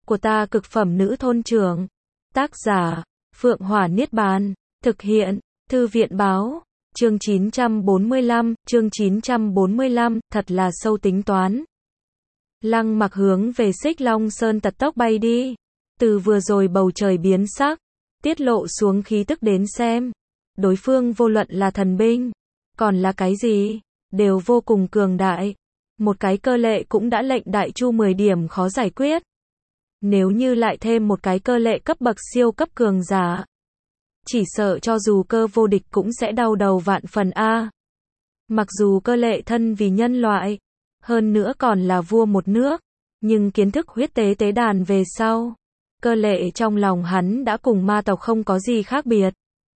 của ta cực phẩm nữ thôn trưởng. Tác giả, Phượng Hỏa Niết Bàn. Thực hiện, Thư viện báo. Chương 945, thật là sâu tính toán. Lăng Mặc hướng về Xích Long Sơn tật tốc bay đi. Từ vừa rồi bầu trời biến sắc, tiết lộ xuống khí tức đến xem. Đối phương vô luận là thần binh, còn là cái gì, đều vô cùng cường đại. Một cái cơ lệ cũng đã lệnh đại chu 10 điểm khó giải quyết. Nếu như lại thêm một cái cơ lệ cấp bậc siêu cấp cường giả, chỉ sợ cho dù cơ vô địch cũng sẽ đau đầu vạn phần a. Mặc dù cơ lệ thân vì nhân loại, hơn nữa còn là vua một nước, nhưng kiến thức huyết tế tế đàn về sau, cơ lệ trong lòng hắn đã cùng ma tộc không có gì khác biệt.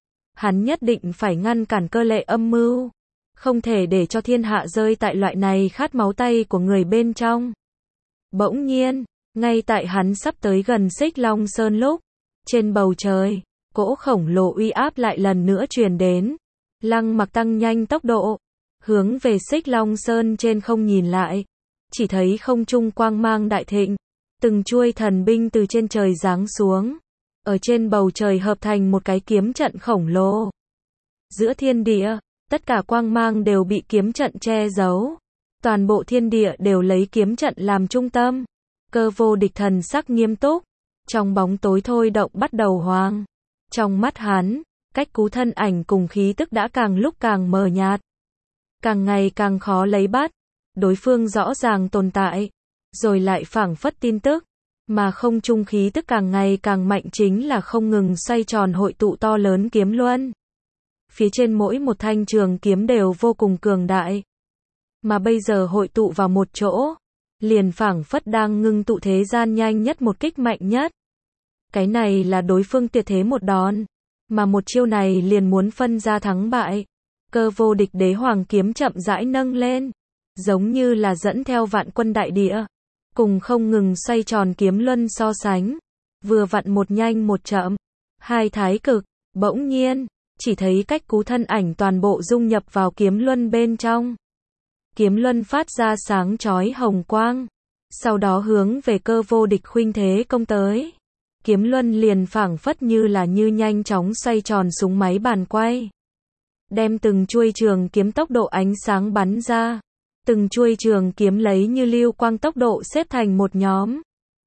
Hắn nhất định phải ngăn cản cơ lệ âm mưu, không thể để cho thiên hạ rơi tại loại này khát máu tay của người bên trong. Bỗng nhiên, ngay tại hắn sắp tới gần Xích Long Sơn lúc, trên bầu trời, cỗ khổng lồ uy áp lại lần nữa truyền đến. Lăng Mặc tăng nhanh tốc độ, hướng về Xích Long Sơn trên không nhìn lại, chỉ thấy không trung quang mang đại thịnh, từng chuôi thần binh từ trên trời giáng xuống, ở trên bầu trời hợp thành một cái kiếm trận khổng lồ. Giữa thiên địa, tất cả quang mang đều bị kiếm trận che giấu, toàn bộ thiên địa đều lấy kiếm trận làm trung tâm. Cơ vô địch thần sắc nghiêm túc, trong bóng tối thôi động bắt đầu hoang. Trong mắt hắn, cách cú thân ảnh cùng khí tức đã càng lúc càng mờ nhạt, càng ngày càng khó lấy bắt. Đối phương rõ ràng tồn tại, rồi lại phảng phất tin tức, mà không trung khí tức càng ngày càng mạnh chính là không ngừng xoay tròn hội tụ to lớn kiếm luân. Phía trên mỗi một thanh trường kiếm đều vô cùng cường đại, mà bây giờ hội tụ vào một chỗ, liền phảng phất đang ngưng tụ thế gian nhanh nhất một kích mạnh nhất. Cái này là đối phương tuyệt thế một đòn, mà một chiêu này liền muốn phân ra thắng bại. Cơ vô địch đế hoàng kiếm chậm rãi nâng lên, giống như là dẫn theo vạn quân đại địa, cùng không ngừng xoay tròn kiếm luân so sánh, vừa vặn một nhanh một chậm, hai thái cực. Bỗng nhiên, chỉ thấy cách cú thân ảnh toàn bộ dung nhập vào kiếm luân bên trong. Kiếm luân phát ra sáng chói hồng quang, sau đó hướng về cơ vô địch khuynh thế công tới. Kiếm luân liền phảng phất như là như nhanh chóng xoay tròn súng máy bàn quay, đem từng chuôi trường kiếm tốc độ ánh sáng bắn ra. Từng chuôi trường kiếm lấy như lưu quang tốc độ xếp thành một nhóm,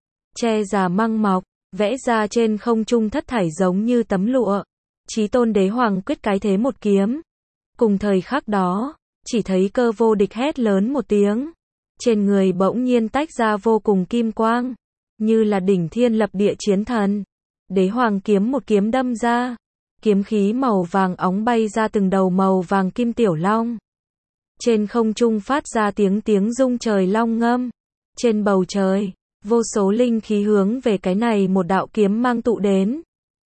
che giả măng mọc, vẽ ra trên không trung thất thải giống như tấm lụa. Chí tôn đế hoàng quyết cái thế một kiếm. Cùng thời khắc đó, chỉ thấy cơ vô địch hét lớn một tiếng, trên người bỗng nhiên tách ra vô cùng kim quang, như là đỉnh thiên lập địa chiến thần. Đế hoàng kiếm một kiếm đâm ra, kiếm khí màu vàng óng bay ra từng đầu màu vàng kim tiểu long. Trên không trung phát ra tiếng rung trời long ngâm. Trên bầu trời, vô số linh khí hướng về cái này một đạo kiếm mang tụ đến.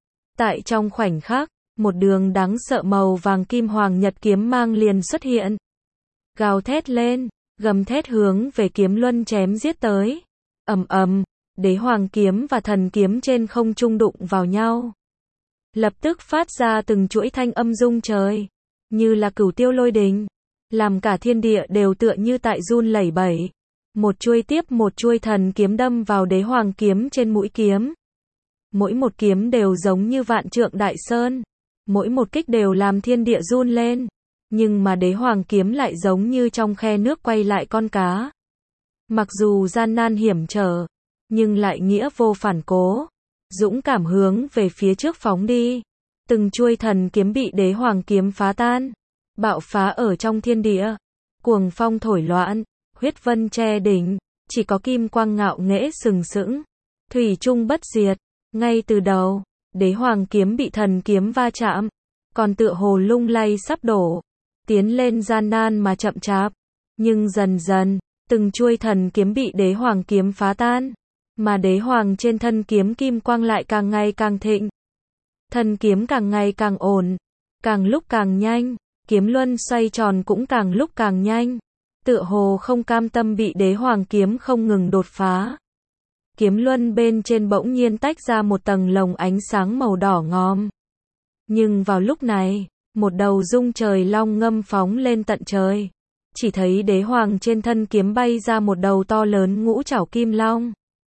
Tại trong khoảnh khắc, một đường đáng sợ màu vàng kim hoàng nhật kiếm mang liền xuất hiện. Gào thét lên, gầm thét hướng về kiếm luân chém giết tới. Ầm ầm, đế hoàng kiếm và thần kiếm trên không trung đụng vào nhau, lập tức phát ra từng chuỗi thanh âm rung trời, như là cửu tiêu lôi đình, làm cả thiên địa đều tựa như tại run lẩy bẩy. Một chuôi tiếp một chuôi thần kiếm đâm vào đế hoàng kiếm trên mũi kiếm. Mỗi một kiếm đều giống như vạn trượng đại sơn, mỗi một kích đều làm thiên địa run lên. Nhưng mà đế hoàng kiếm lại giống như trong khe nước quay lại con cá. Mặc dù gian nan hiểm trở, nhưng lại nghĩa vô phản cố, dũng cảm hướng về phía trước phóng đi. Từng chuôi thần kiếm bị đế hoàng kiếm phá tan, bạo phá ở trong thiên địa. Cuồng phong thổi loạn, huyết vân che đỉnh, chỉ có kim quang ngạo nghễ sừng sững, thủy chung bất diệt. Ngay từ đầu, đế hoàng kiếm bị thần kiếm va chạm, còn tựa hồ lung lay sắp đổ, tiến lên gian nan mà chậm chạp. Nhưng dần dần, từng chuôi thần kiếm bị đế hoàng kiếm phá tan, mà đế hoàng trên thân kiếm kim quang lại càng ngày càng thịnh. Thân kiếm càng ngày càng ổn, càng lúc càng nhanh, kiếm luân xoay tròn cũng càng lúc càng nhanh, tựa hồ không cam tâm bị đế hoàng kiếm không ngừng đột phá. Kiếm luân bên trên bỗng nhiên tách ra một tầng lồng ánh sáng màu đỏ ngòm. Nhưng vào lúc này, một đầu rung trời long ngâm phóng lên tận trời. Chỉ thấy đế hoàng trên thân kiếm bay ra một đầu to lớn ngũ trảo kim long.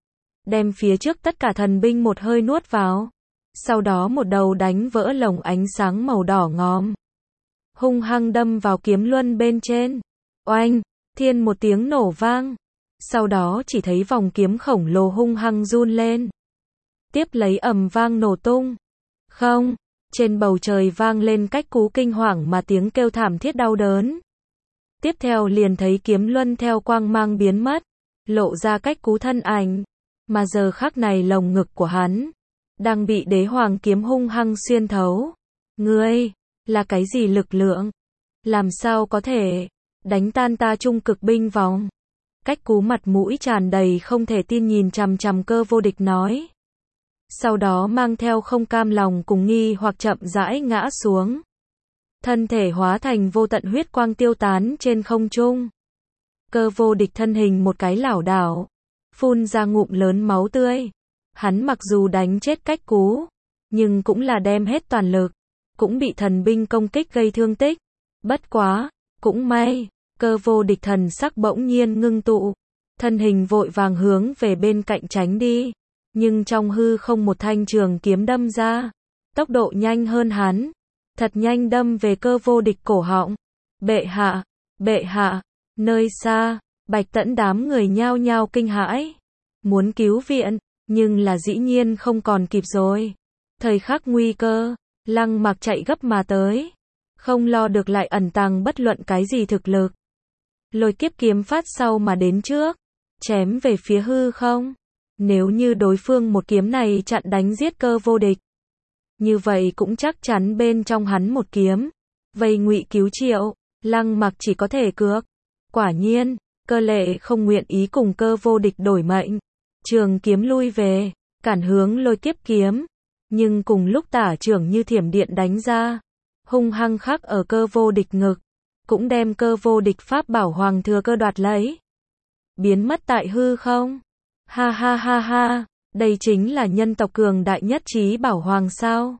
đem phía trước tất cả thần binh một hơi nuốt vào. Sau đó một đầu đánh vỡ lồng ánh sáng màu đỏ ngòm. Hung hăng đâm vào kiếm luân bên trên. Oanh, thiên một tiếng nổ vang. Sau đó chỉ thấy vòng kiếm khổng lồ hung hăng run lên. Tiếp lấy ầm vang nổ tung. Không, trên bầu trời vang lên cách cú kinh hoàng mà tiếng kêu thảm thiết đau đớn. Tiếp theo liền thấy kiếm luân theo quang mang biến mất, lộ ra cách cú thân ảnh. Mà giờ khắc này lồng ngực của hắn đang bị đế hoàng kiếm hung hăng xuyên thấu. Ngươi, là cái gì lực lượng? Làm sao có thể đánh tan ta trung cực binh vòng? Cách cú mặt mũi tràn đầy không thể tin nhìn chằm chằm Cơ Vô Địch nói. Sau đó mang theo không cam lòng cùng nghi hoặc chậm rãi ngã xuống. Thân thể hóa thành vô tận huyết quang tiêu tán trên không trung. Cơ Vô Địch thân hình một cái lảo đảo, phun ra ngụm lớn máu tươi. Hắn mặc dù đánh chết cách cú, nhưng cũng là đem hết toàn lực, cũng bị thần binh công kích gây thương tích. Bất quá, cũng may, Cơ Vô Địch thần sắc bỗng nhiên ngưng tụ, thân hình vội vàng hướng về bên cạnh tránh đi, nhưng trong hư không một thanh trường kiếm đâm ra, tốc độ nhanh hơn hắn, thật nhanh đâm về Cơ Vô Địch cổ họng. Bệ hạ, nơi xa, Bạch Tẫn đám người nhao nhao kinh hãi, muốn cứu viện, nhưng là dĩ nhiên không còn kịp rồi. Thời khắc nguy cơ, Lăng Mặc chạy gấp mà tới, không lo được lại ẩn tàng bất luận cái gì thực lực. Lôi kiếp kiếm phát sau mà đến trước, chém về phía hư không. Nếu như đối phương một kiếm này chặn đánh giết Cơ Vô Địch, như vậy cũng chắc chắn bên trong hắn một kiếm vây ngụy cứu Triệu. Lăng Mặc chỉ có thể cược. Quả nhiên, Cơ Lệ không nguyện ý cùng Cơ Vô Địch đổi mệnh, trường kiếm lui về, cản hướng lôi kiếp kiếm, nhưng cùng lúc tả trưởng như thiểm điện đánh ra, hung hăng khắc ở Cơ Vô Địch ngực, cũng đem Cơ Vô Địch pháp bảo Hoàng Thừa Cơ đoạt lấy, biến mất tại hư không. Ha ha ha ha, đây chính là nhân tộc cường đại nhất trí bảo hoàng sao?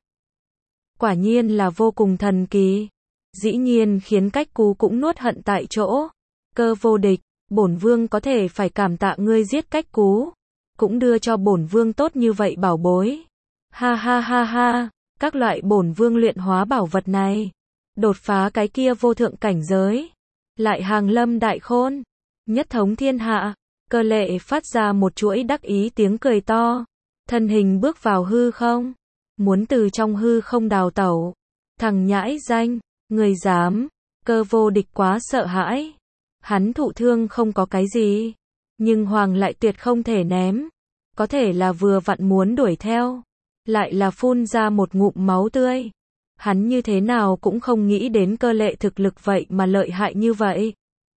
Quả nhiên là vô cùng thần kỳ. Dĩ nhiên khiến cách cú cũng nuốt hận tại chỗ. Cơ Vô Địch, bổn vương có thể phải cảm tạ ngươi giết cách cú, cũng đưa cho bổn vương tốt như vậy bảo bối. Ha ha ha ha, các loại bổn vương luyện hóa bảo vật này, đột phá cái kia vô thượng cảnh giới, lại hàng lâm đại khôn, nhất thống thiên hạ. Cơ Lệ phát ra một chuỗi đắc ý tiếng cười to, thân hình bước vào hư không, muốn từ trong hư không đào tẩu. Thằng nhãi danh, người dám? Cơ Vô Địch quá sợ hãi. Hắn thụ thương không có cái gì, nhưng Hoàng lại tuyệt không thể ném. Có thể là vừa vặn muốn đuổi theo, lại là phun ra một ngụm máu tươi. Hắn như thế nào cũng không nghĩ đến Cơ Lệ thực lực vậy mà lợi hại như vậy.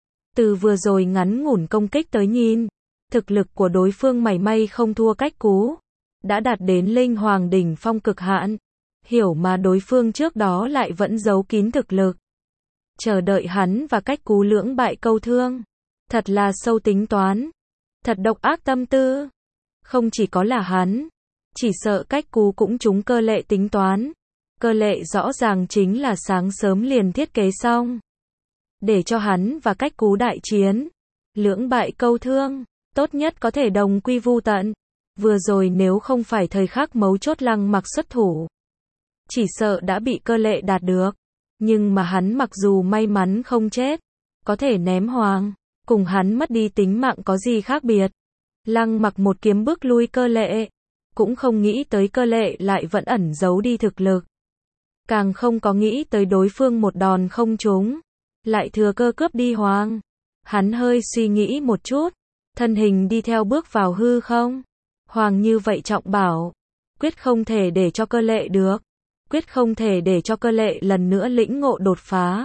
Từ vừa rồi ngắn ngủn công kích tới nhìn, thực lực của đối phương mảy may không thua cách cú, đã đạt đến linh hoàng đỉnh phong cực hạn. Hiểu mà đối phương trước đó lại vẫn giấu kín thực lực, chờ đợi hắn và cách cú lưỡng bại câu thương. Thật là sâu tính toán, thật độc ác tâm tư. Không chỉ có là hắn, chỉ sợ cách cú cũng trúng Cơ Lệ tính toán. Cơ Lệ rõ ràng chính là sáng sớm liền thiết kế xong, để cho hắn và cách cú đại chiến, lưỡng bại câu thương, tốt nhất có thể đồng quy vu tận. Vừa rồi nếu không phải thời khắc mấu chốt Lăng Mặc xuất thủ, chỉ sợ đã bị Cơ Lệ đạt được. Nhưng mà hắn mặc dù may mắn không chết, có thể ném Hoàng, cùng hắn mất đi tính mạng có gì khác biệt. Lăng Mặc một kiếm bước lui Cơ Lệ, cũng không nghĩ tới Cơ Lệ lại vẫn ẩn giấu đi thực lực, càng không có nghĩ tới đối phương một đòn không trúng, lại thừa cơ cướp đi Hoàng. Hắn hơi suy nghĩ một chút, thân hình đi theo bước vào hư không. Hoàng như vậy trọng bảo, quyết không thể để cho Cơ Lệ được, quyết không thể để cho Cơ Lệ lần nữa lĩnh ngộ đột phá.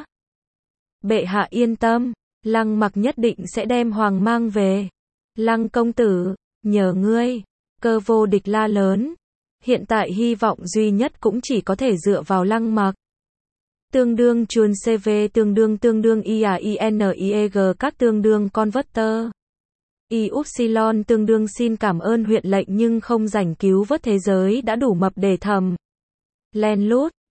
Bệ hạ yên tâm, Lăng Mặc nhất định sẽ đem Hoàng mang về. Lăng công tử, nhờ ngươi. Cơ Vô Địch la lớn. Hiện tại hy vọng duy nhất cũng chỉ có thể dựa vào Lăng Mặc. Tương đương chuồn CV tương đương IAINIEG các tương đương converter. Y-upsilon tương đương xin cảm ơn huyện lệnh nhưng không rảnh cứu vớt thế giới đã đủ mập để thầm. Len lút,